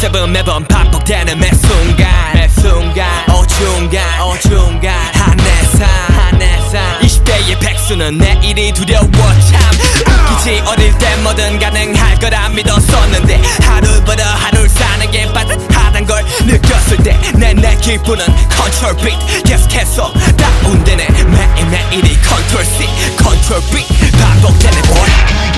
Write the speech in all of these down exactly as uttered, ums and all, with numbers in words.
붙잡은 매번 반복되는 매 순간 매 순간 어중간 어중간 한해상 한해상 이십 대의 백수는 내일이 두려워 참 웃기지 어릴 때 뭐든 가능할 거라 믿었었는데 하루보다 하루를 사는 게 빠듯하단 걸 느꼈을 때 내 내 기분은 컨트롤 beat 계속해서 다운되네 매일매일이 컨트롤 C 컨트롤 B 반복되네 boy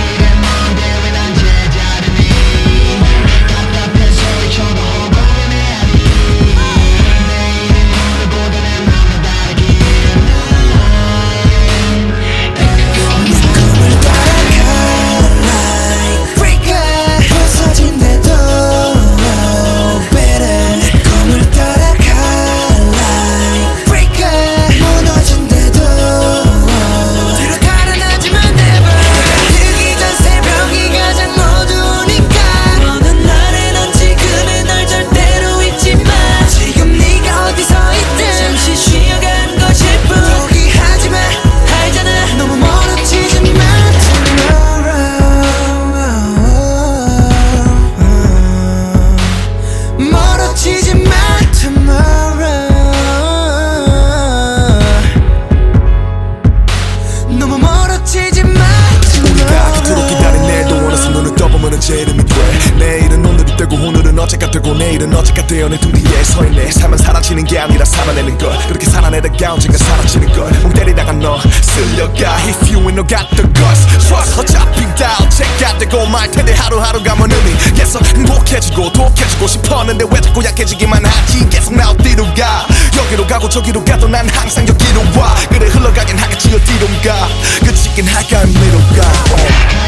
제 이름이 돼 내일은 오늘이 되고 오늘은 어제가 되고 내일은 어제가 되어 내 등 뒤에 서있네 삶은 사라지는 게 아니라 살아내는 것 그렇게 살아내다가 언젠가 사라지는 걸 멍 때리다가 너 쓸려가 If you ain't no got the guts Trust 어차피 다 어제가 되고 말 텐데 하루하루가 뭔 의미 계속 행복해지고 독해지고 싶었는데 왜 자꾸 약해지기만 하지 계속 나 어디로 가 여기로 가고 저기로 가도 난 항상 여기로 와 그래 흘러가긴 하겠지 어디론가 그치긴 할까 의미로 가 oh.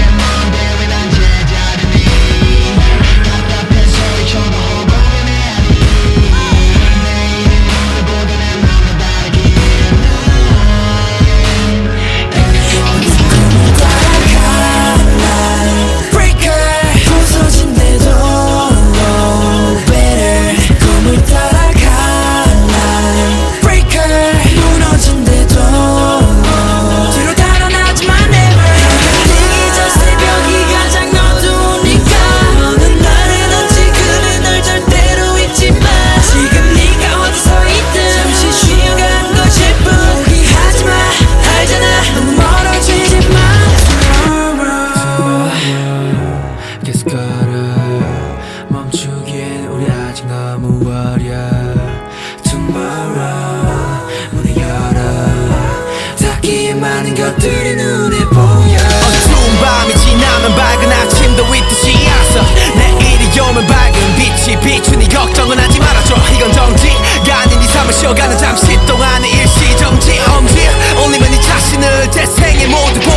멈추기엔 우리 아직 너무 어려 Tomorrow 문을 열어 닿기에 많은 것들이 눈에 보여 어두운 밤이 지나면 밝은 아침도 있듯이 알았어 내일이 오면 밝은 빛이 비추니 걱정은 하지 말아줘 이건 정지가 아닌 네 삶을 쉬어가는 잠시 동안의 일시정지 엄지 올리면 네 자신을 재생해 모두